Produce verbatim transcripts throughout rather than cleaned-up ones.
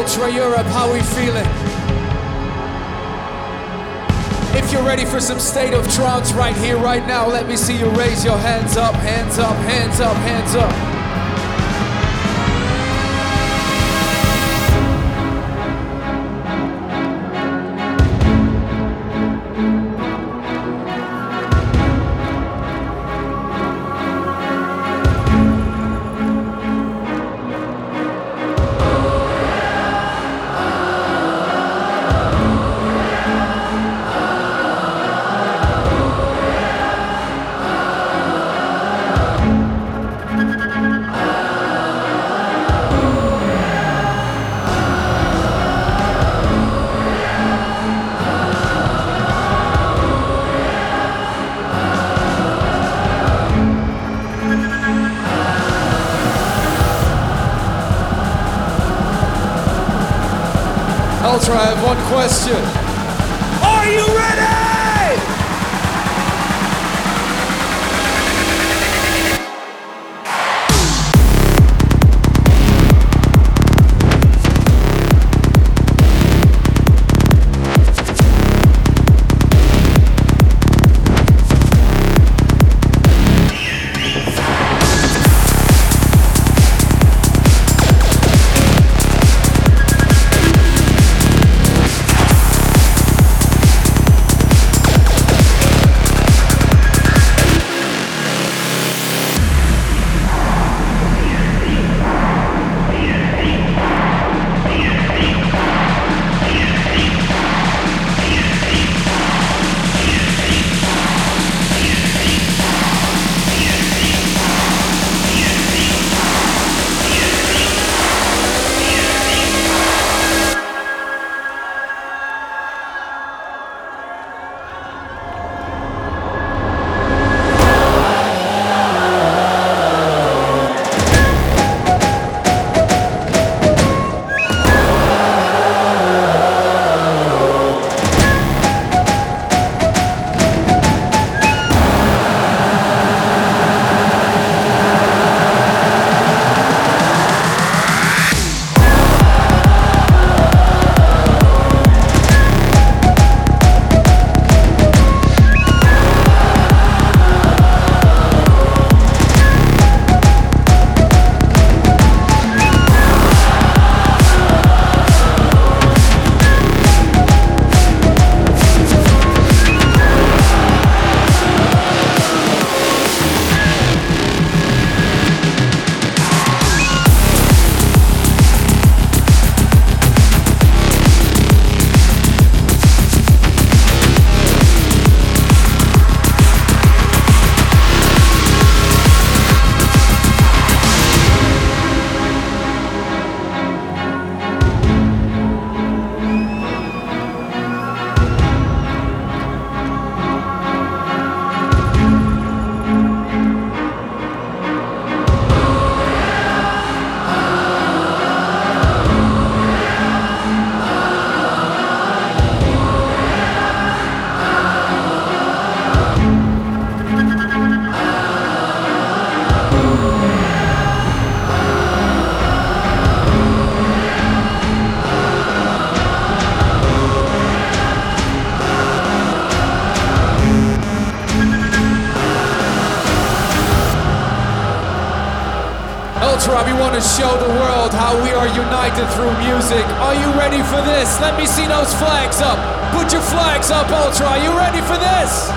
Ultra Europe, how we feeling? If you're ready for some state of trance right here, right now, let me see you raise your hands up, hands up, hands up, hands up. Ultra, I have one question. Are you ready? Ultra, we want to show the world how we are united through music. Are you ready for this? Let me see those flags up. Put your flags up, Ultra. Are you ready for this?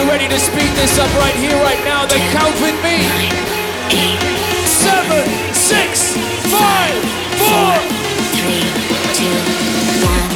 ready to speed this up right here, right now? Then count with me. Nine, eight, seven, six, five, four, three, two, one.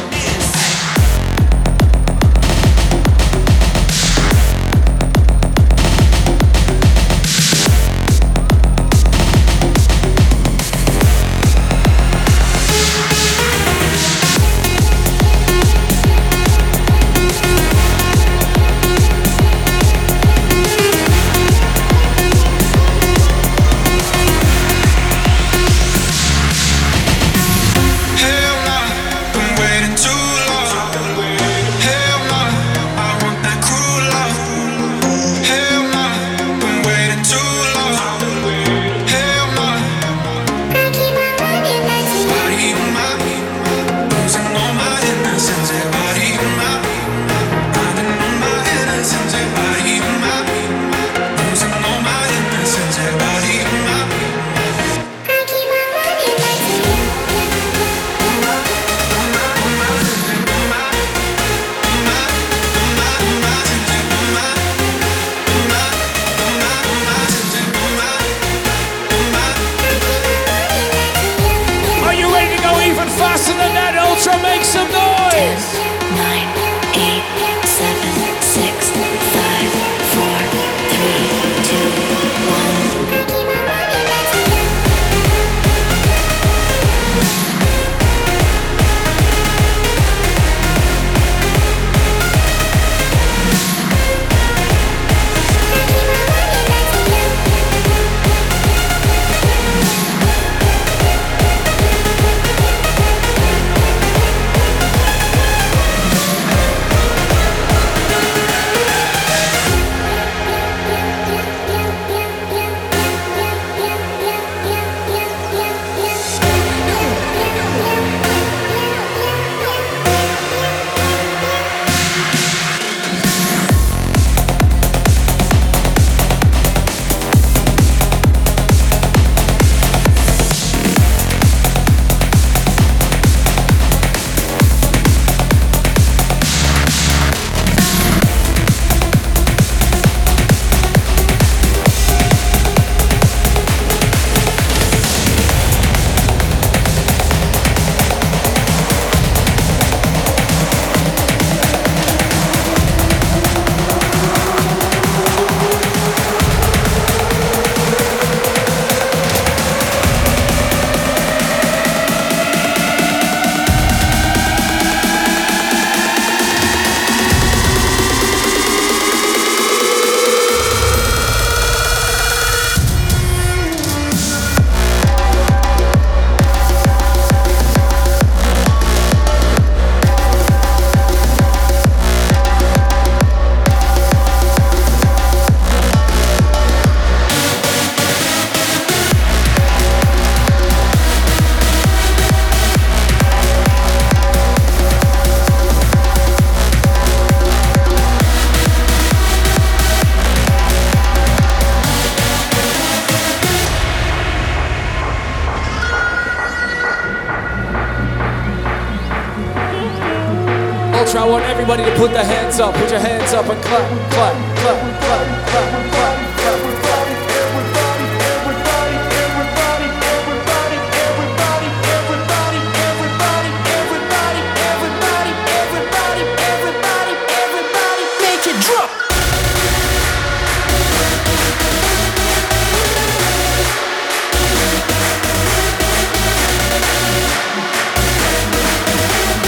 Ultra, I want everybody to put their hands up. Put your hands up and clap, clap, clap, clap, clap, clap.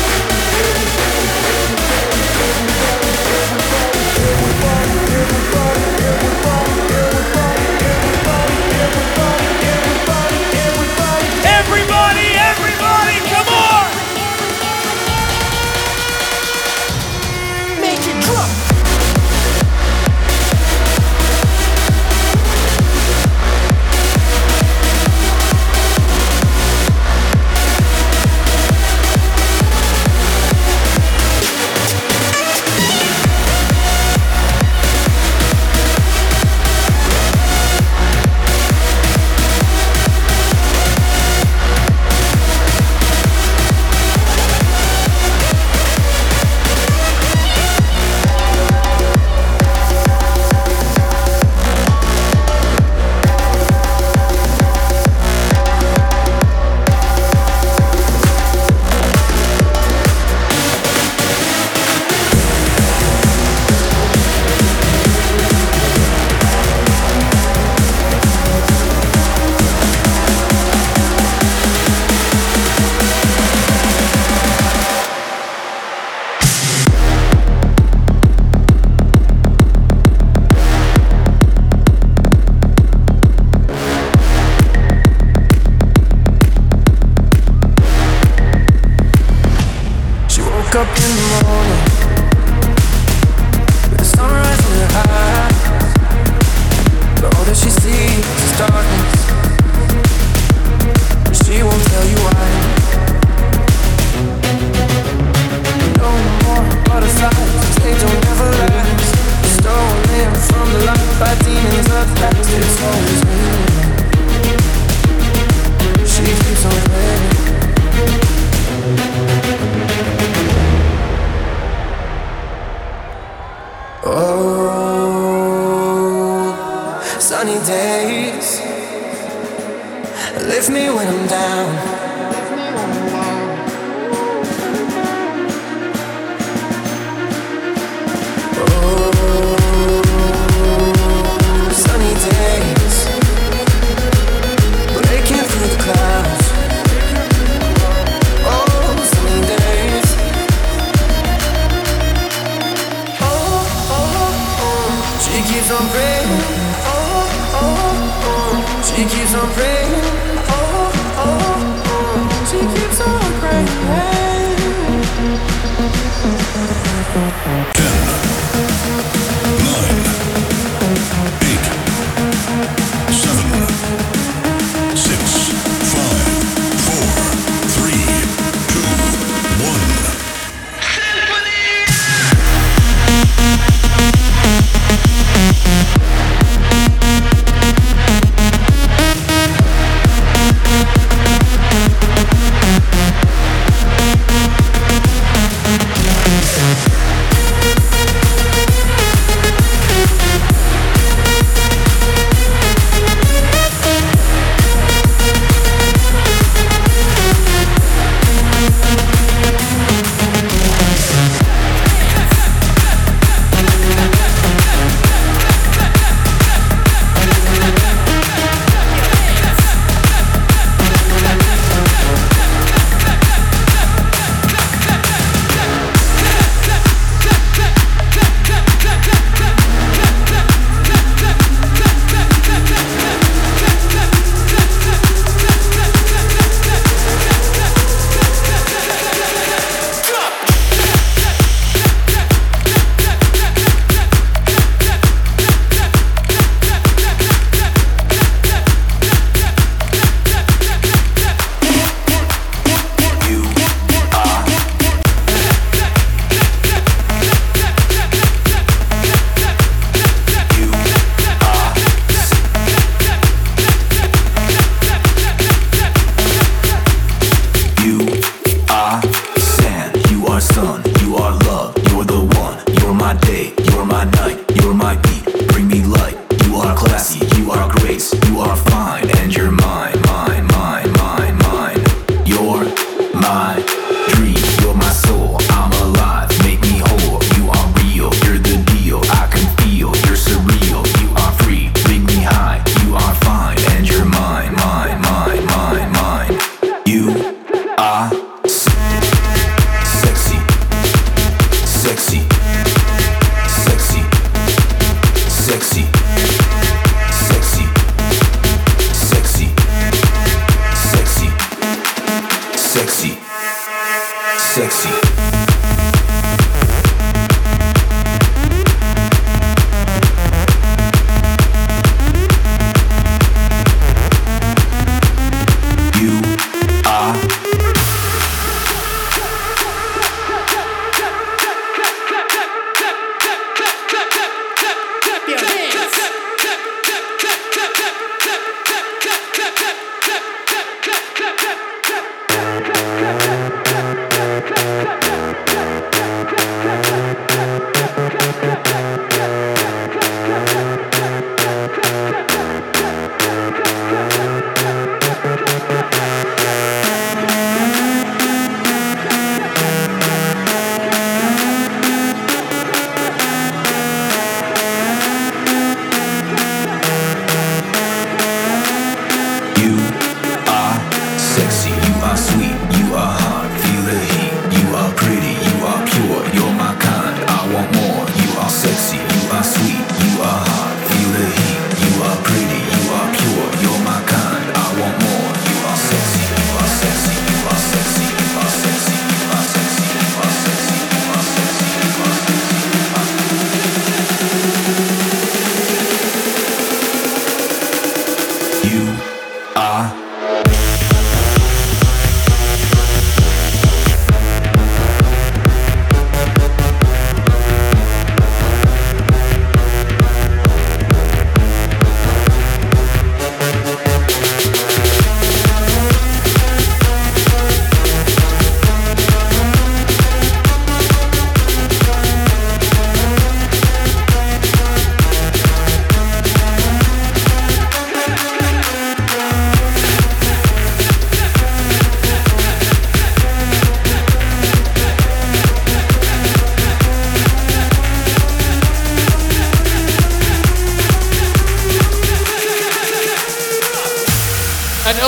Everybody, everybody. Lift me when I'm down. Keeps on praying, oh, oh, oh. She keeps on praying, oh, oh, oh. She keeps on praying. Ten, nine, eight, seven, six, five, four, three, two, one. Clap, clap, clap, clap, clap, clap, clap, clap.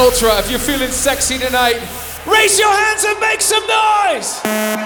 Ultra, if you're feeling sexy tonight, raise your hands and make some noise!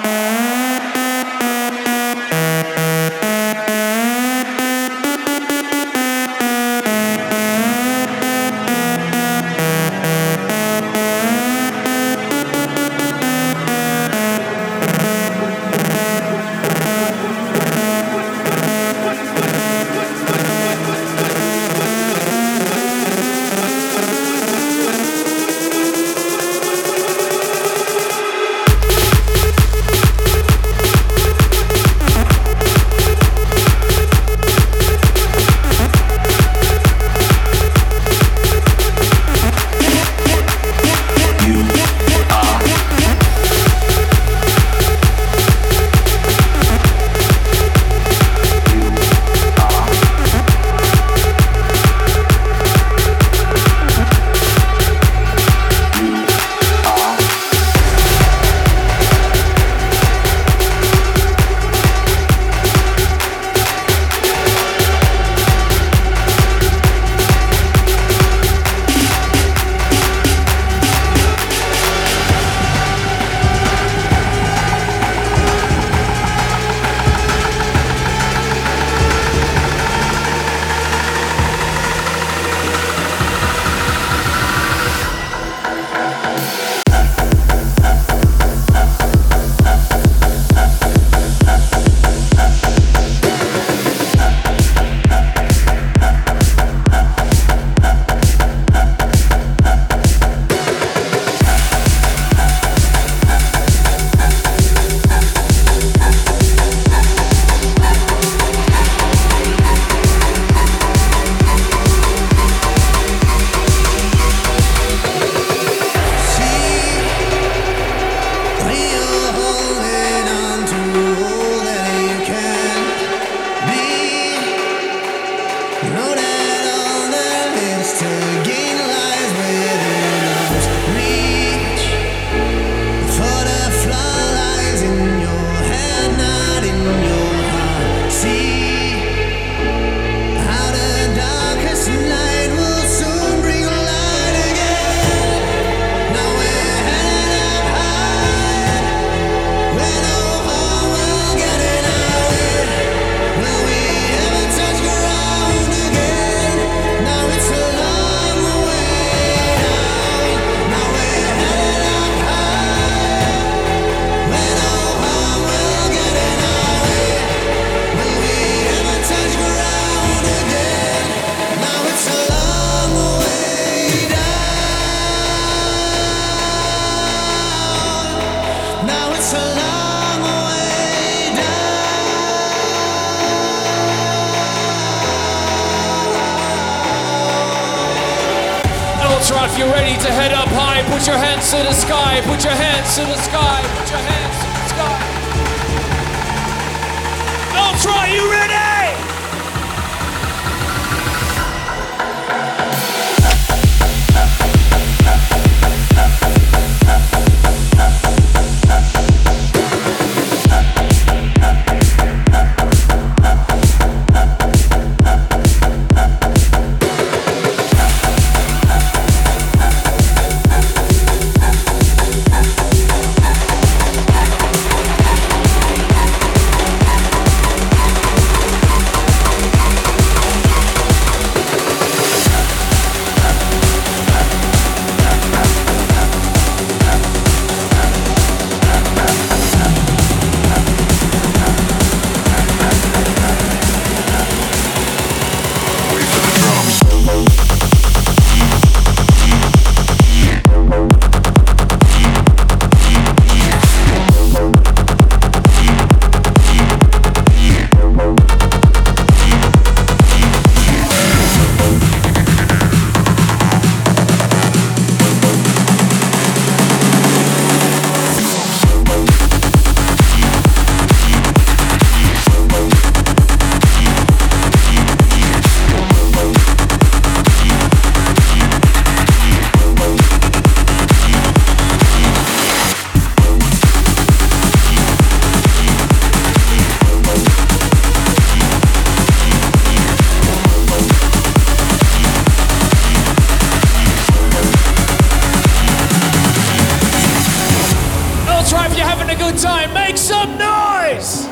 If you're ready to head up high, put your hands to the sky, put your hands to the sky, put your hands to the sky. Ultra, you ready? good time. Make some noise!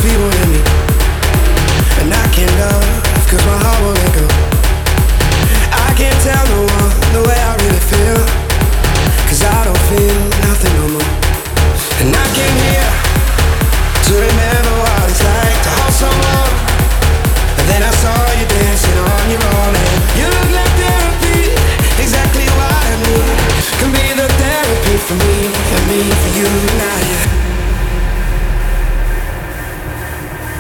people in me. And I can't love, cause my heart won't let go. I can't tell no one the way I really feel, cause I don't feel nothing no more. And I came here to remember what it's like to hold someone. And then I saw you dancing on your own, and you look like therapy, exactly what I need. Can be the therapy for me, and me for you now, yeah.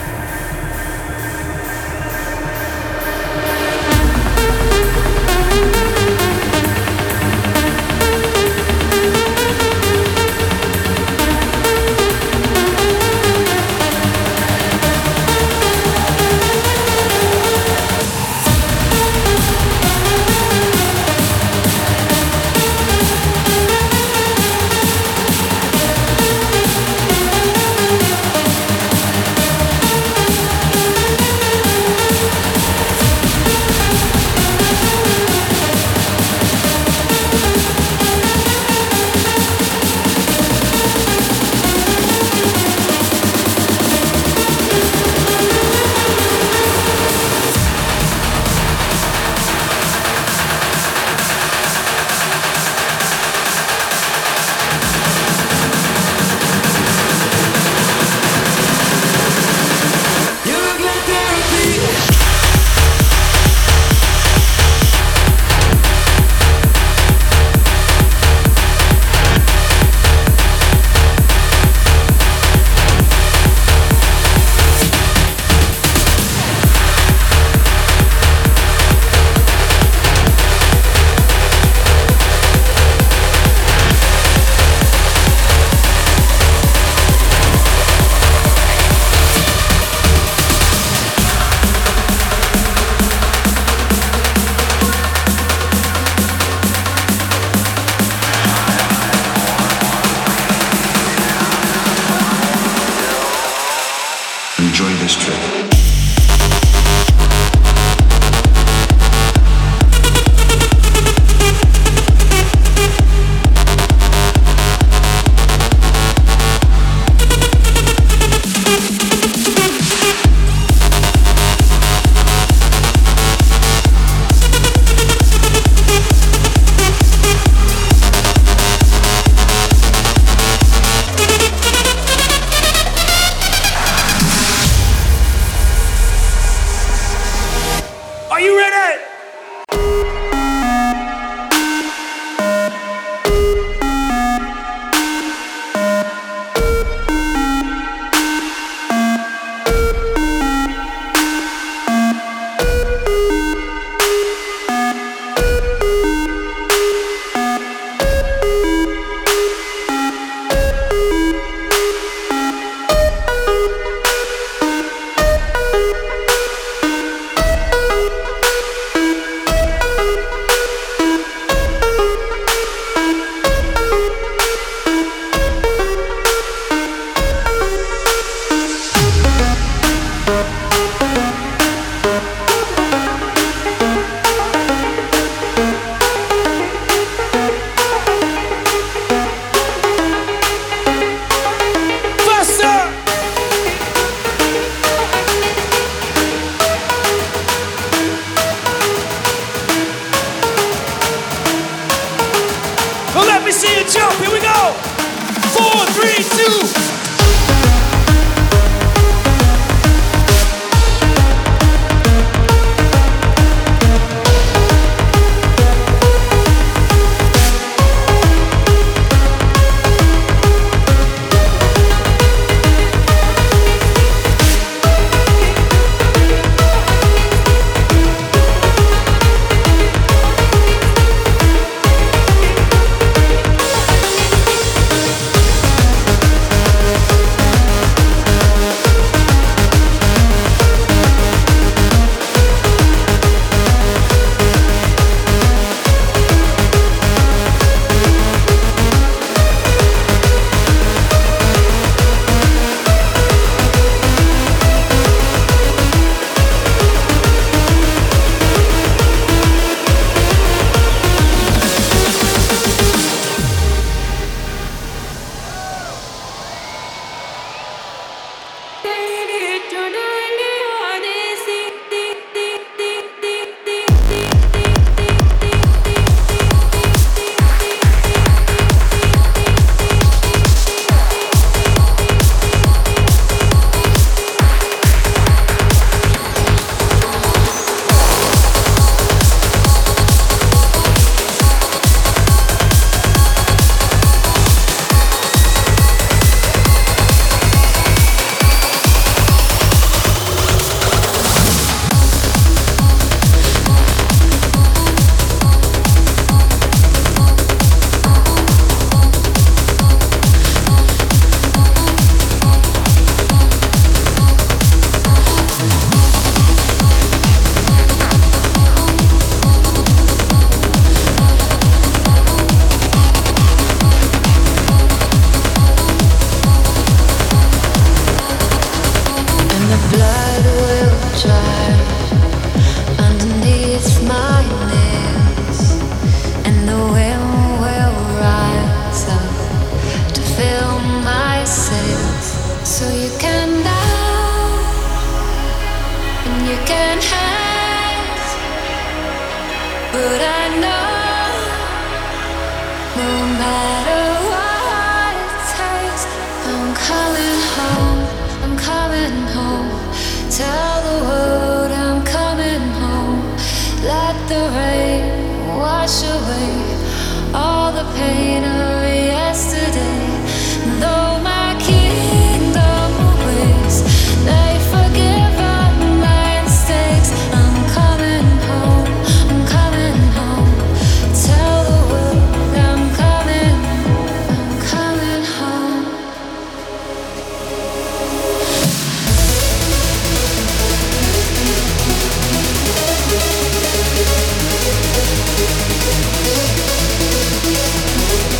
We'll be right back.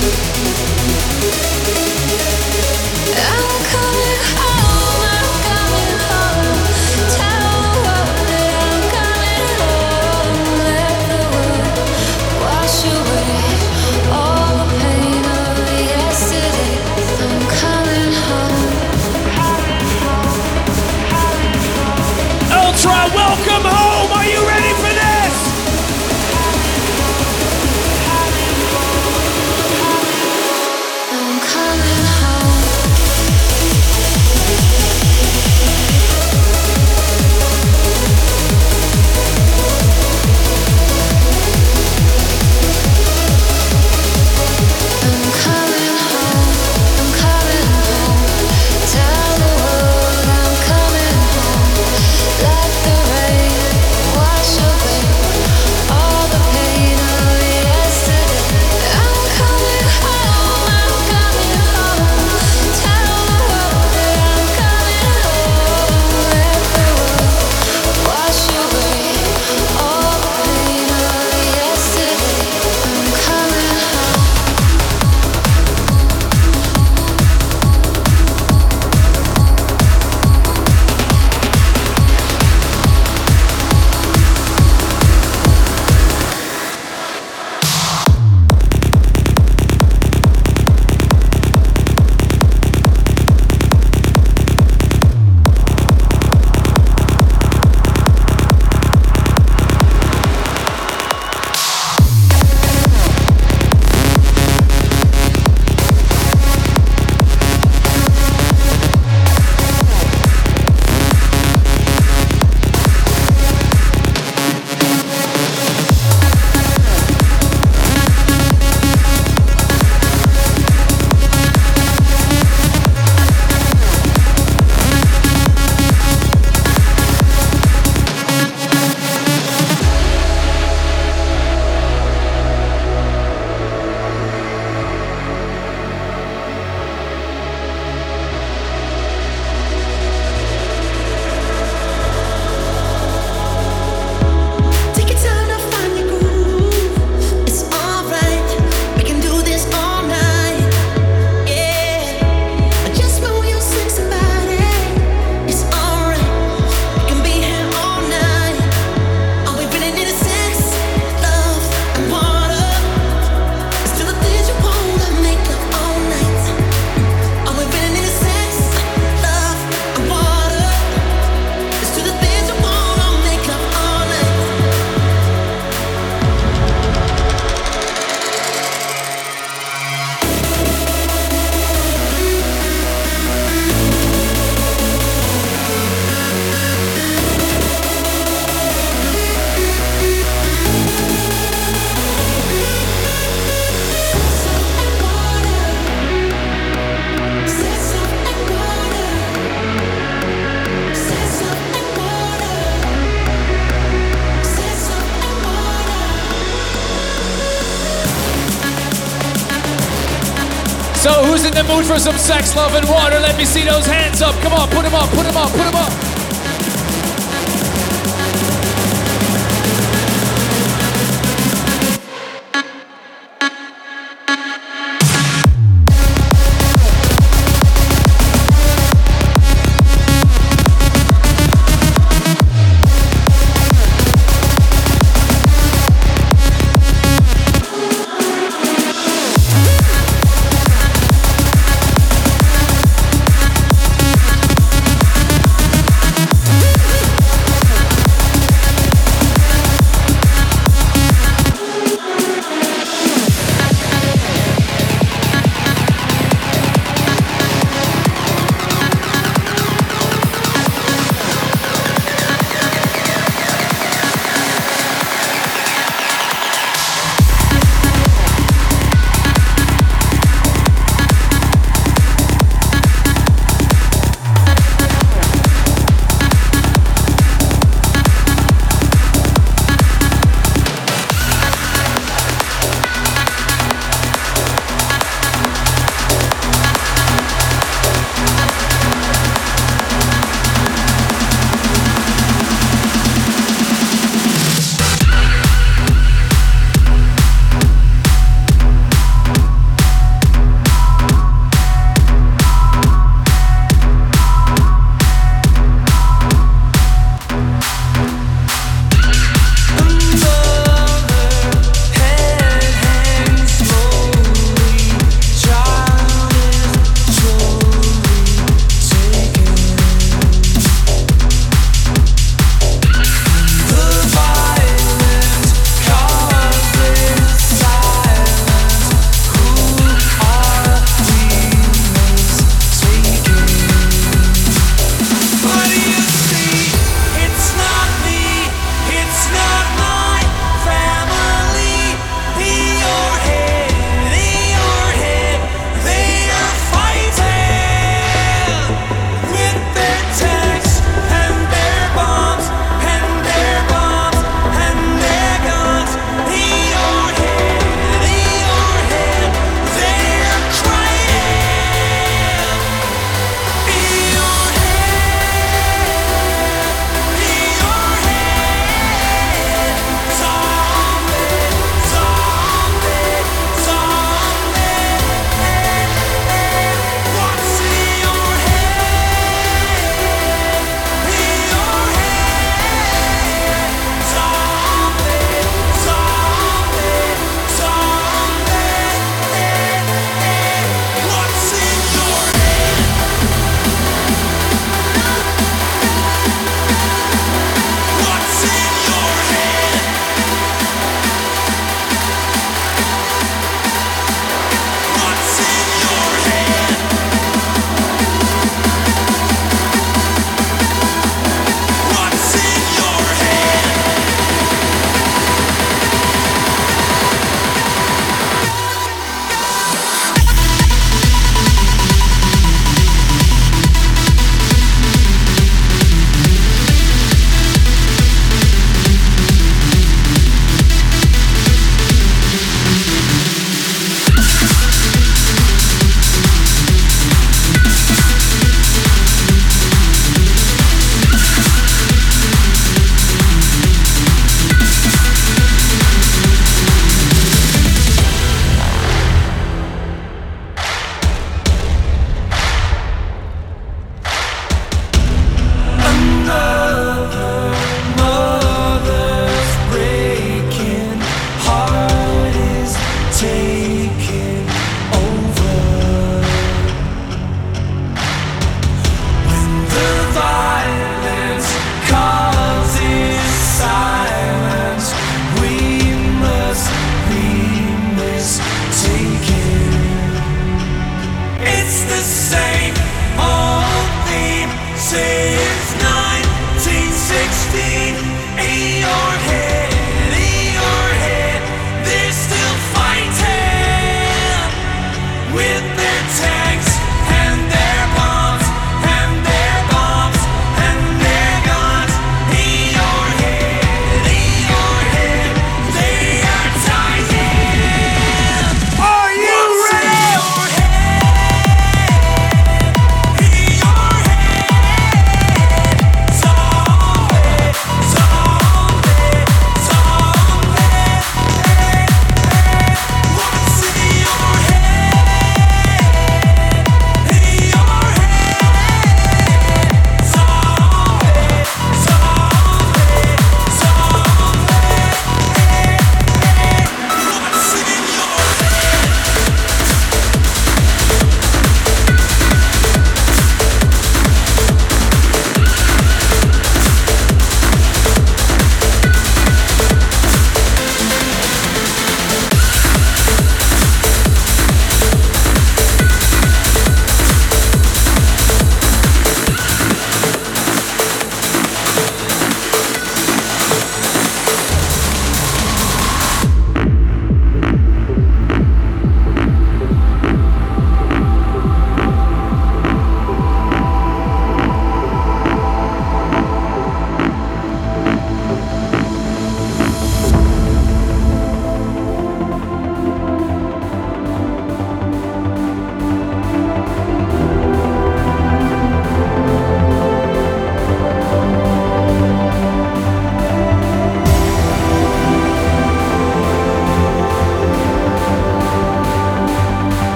So who's in the mood for some sex, love, and water? Let me see those hands up. Come on, put them up, put them up, put them up.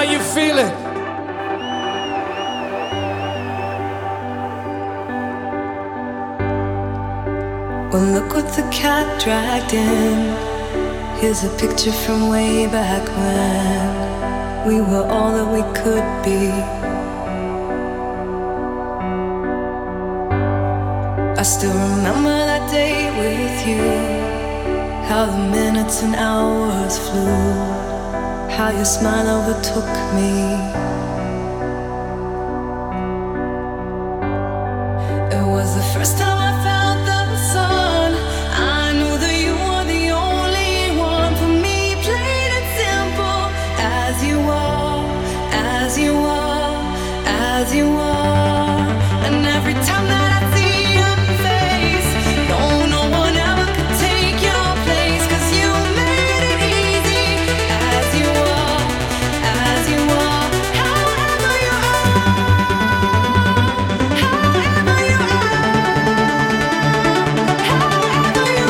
how you feeling? Well, look what the cat dragged in. Here's a picture from way back when we were all that we could be. I still remember that day with you, how the minutes and hours flew, how your smile overtook me. It was the first time I felt the sun. I knew that you were the only one for me, plain and simple, as you are, as you are, as you are. And every time that I see your face, no, no one ever could take your place, 'cause you made it easy, as you are, as you are, however you are, however you are, however you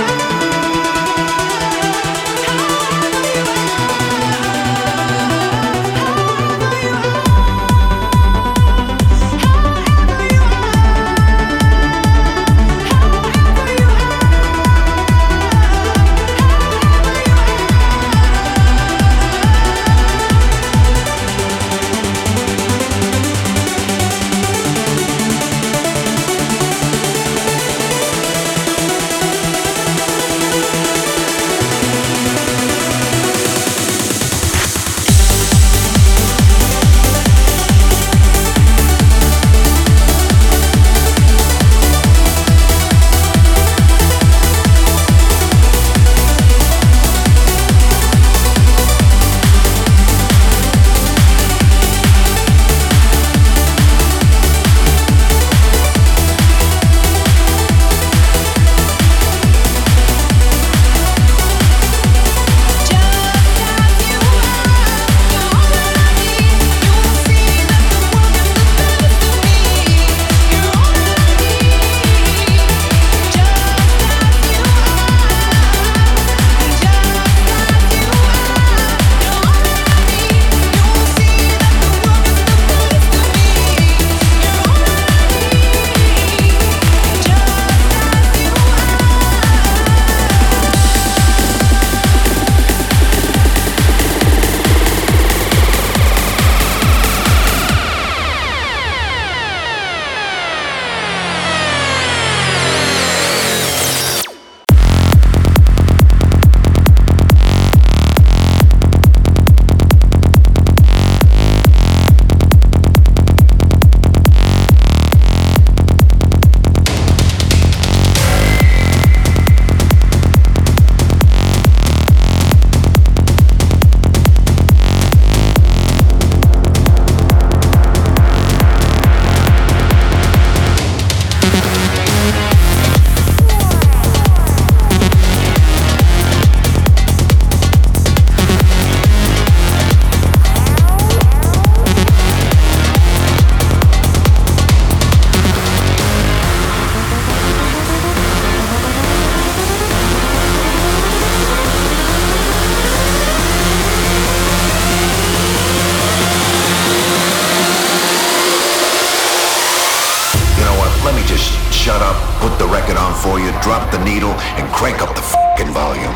shut up, put the record on for you, drop the needle, and crank up the fucking volume.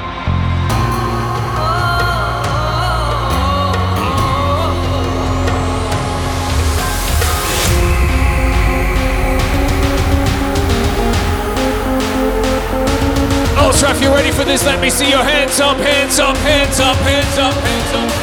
Ultra, if you're ready for this, let me see your hands up, hands up, hands up, hands up, hands up.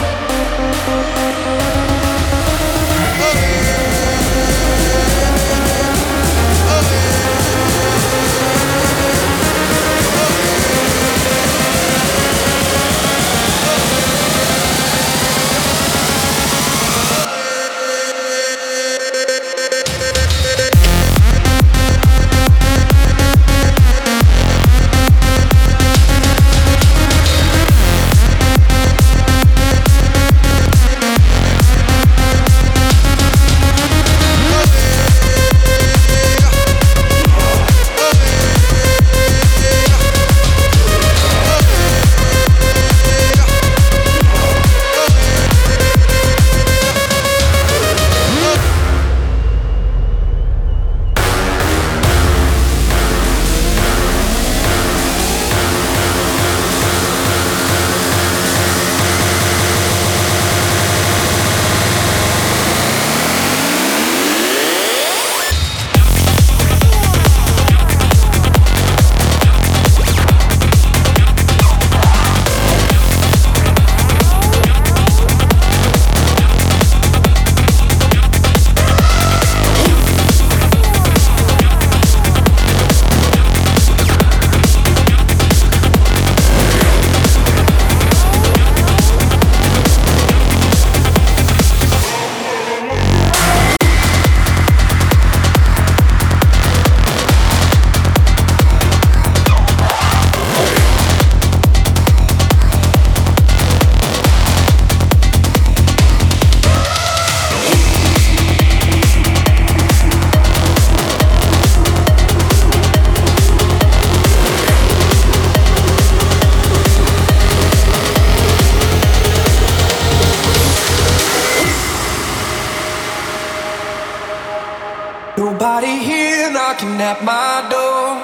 at my door.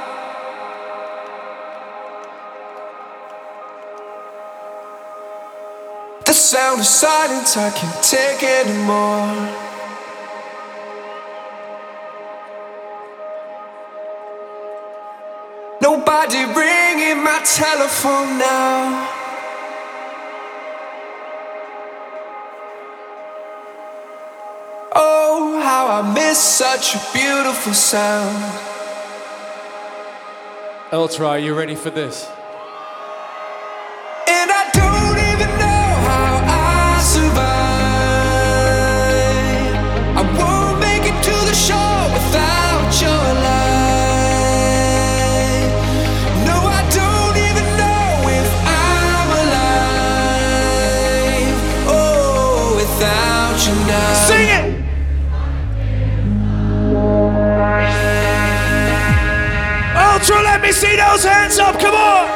The sound of silence I can't take anymore. Nobody ringing my telephone now. Oh, how I miss such a beautiful sound. Ultra, are you ready for this? And I don't even know how I survive. I won't make it to the shore without your light. No, I don't even know if I'm alive. Oh, without you now. Sing it! Ultra, let me see those hands up, come on!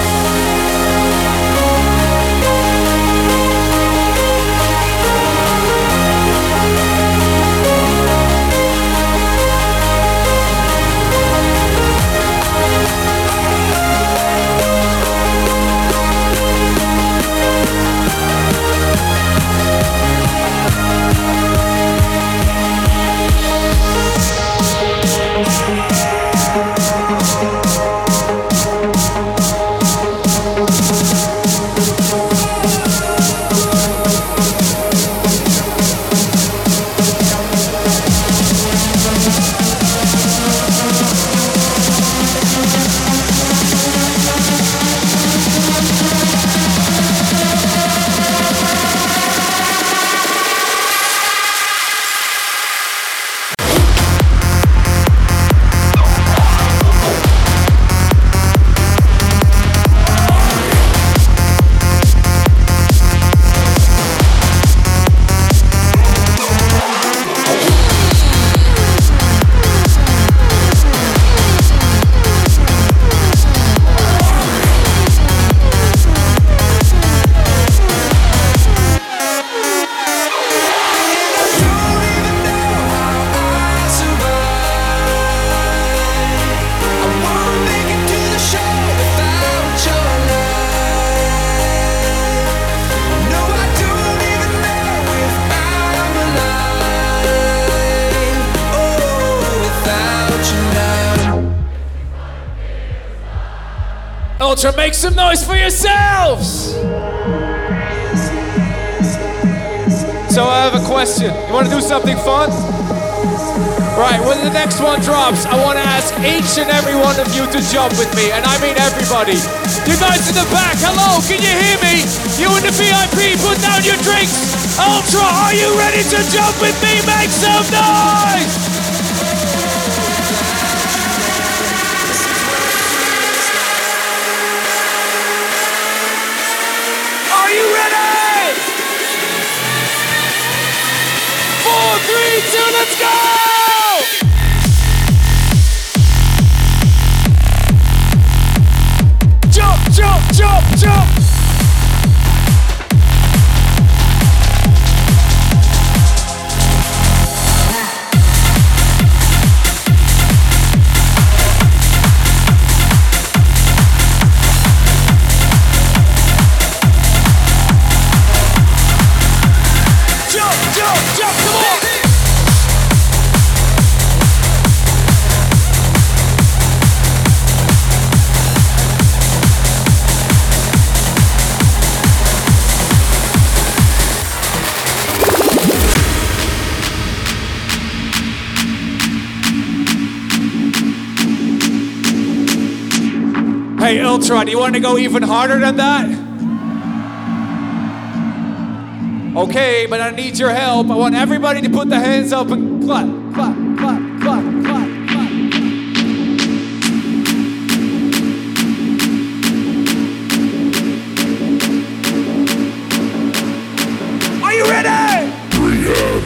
Ultra, make some noise for yourselves! So I have a question. You want to do something fun? Right, when the next one drops, I want to ask each and every one of you to jump with me, and I mean everybody. You guys in the back, hello, can you hear me? You in the V I P, put down your drinks. Ultra, are you ready to jump with me? Make some noise! Are you ready? Four, three, two, let's go! Jump, jump, jump, jump! Hey, Ultra, do you want to go even harder than that? Okay, but I need your help. I want everybody to put their hands up and clap, clap, clap, clap, clap, clap. Are you ready? Rehab.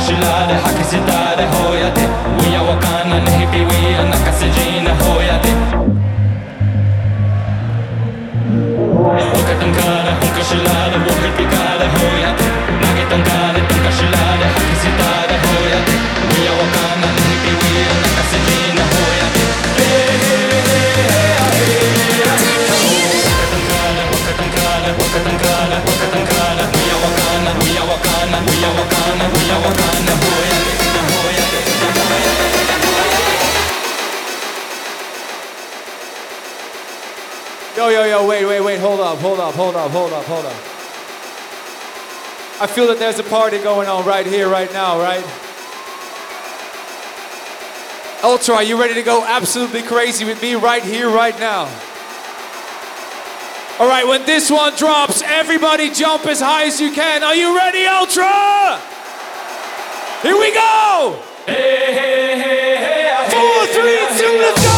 shilade hakisitade hoyate Uya wakana nehipi wia nakasejina hoyate Wakatankara hunka shilade wahipikade hoyate Nagitankare tunka shilade hakisitade hoyate Uya wakana nehipi wia nakasejina hoyate Hey hey hey hey hey Wakatankara wakatankara wakatankara wakatankara Uya wakana uya wakana uya wakana uya wakana hoyate hoyate Yo, yo, yo, wait, wait, wait, hold up, hold up, hold up, hold up, hold up. I feel that there's a party going on right here, right now, right? Ultra, are you ready to go absolutely crazy with me right here, right now? All right, when this one drops, everybody jump as high as you can. Are you ready, Ultra? Here we go! Hey, hey, hey, hey, Four, three, two, let's go!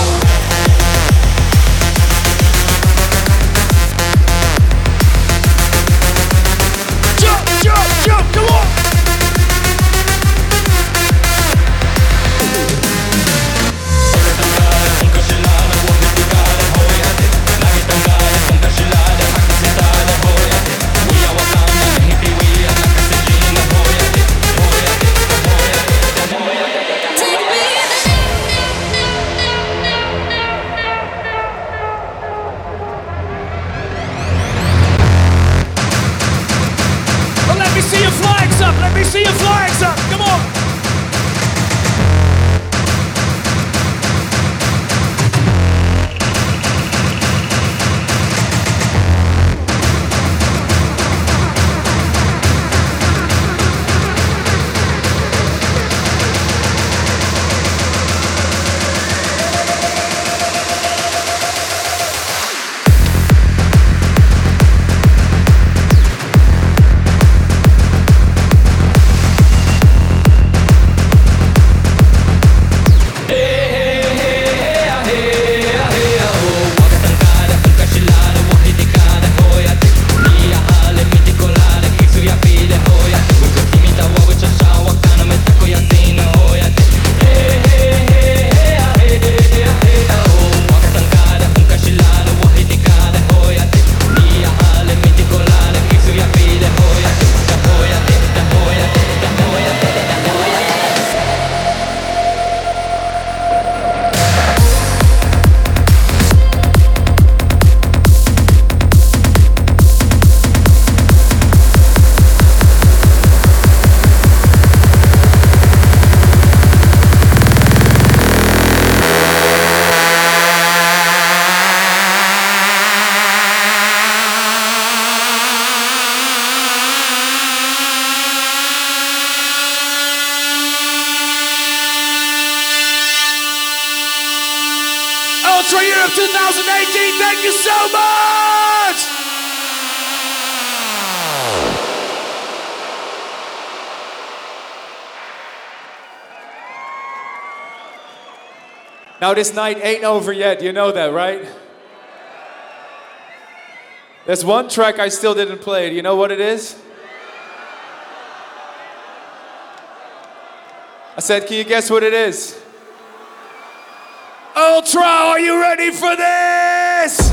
Jump, jump, jump, come on! Well, let me see your flags up, let me see your flags up, come on! Ultra Europe twenty eighteen, thank you so much! Now this night ain't over yet, you know that, right? There's one track I still didn't play, do you know what it is? I said, can you guess what it is? Ultra, are you ready for this?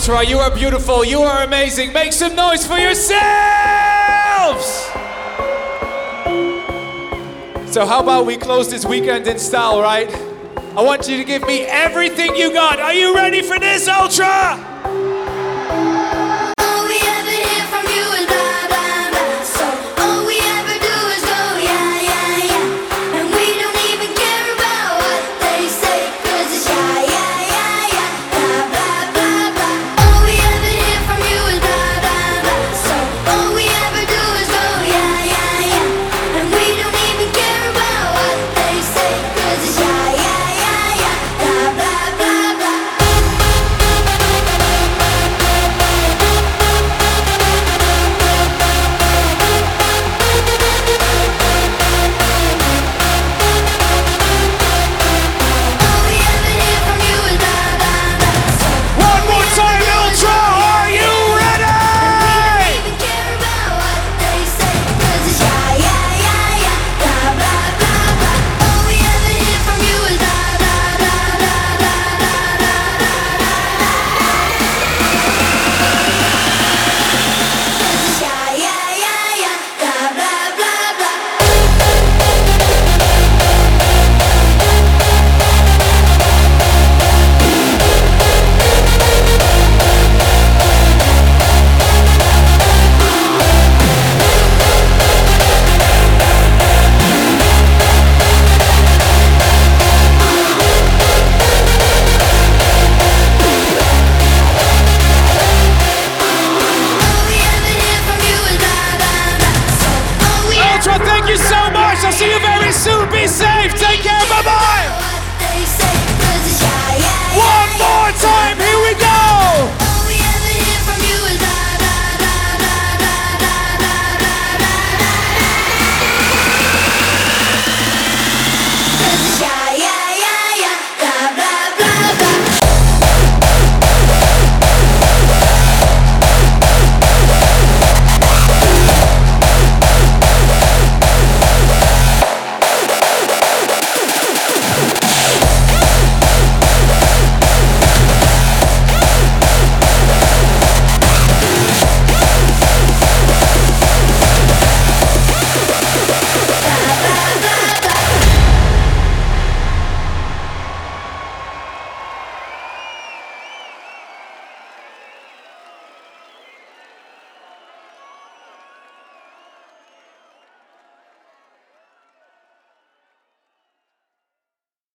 Ultra. You are beautiful. You are amazing. Make some noise for yourselves! So how about we close this weekend in style, right? I want you to give me everything you got. Are you ready for this, Ultra?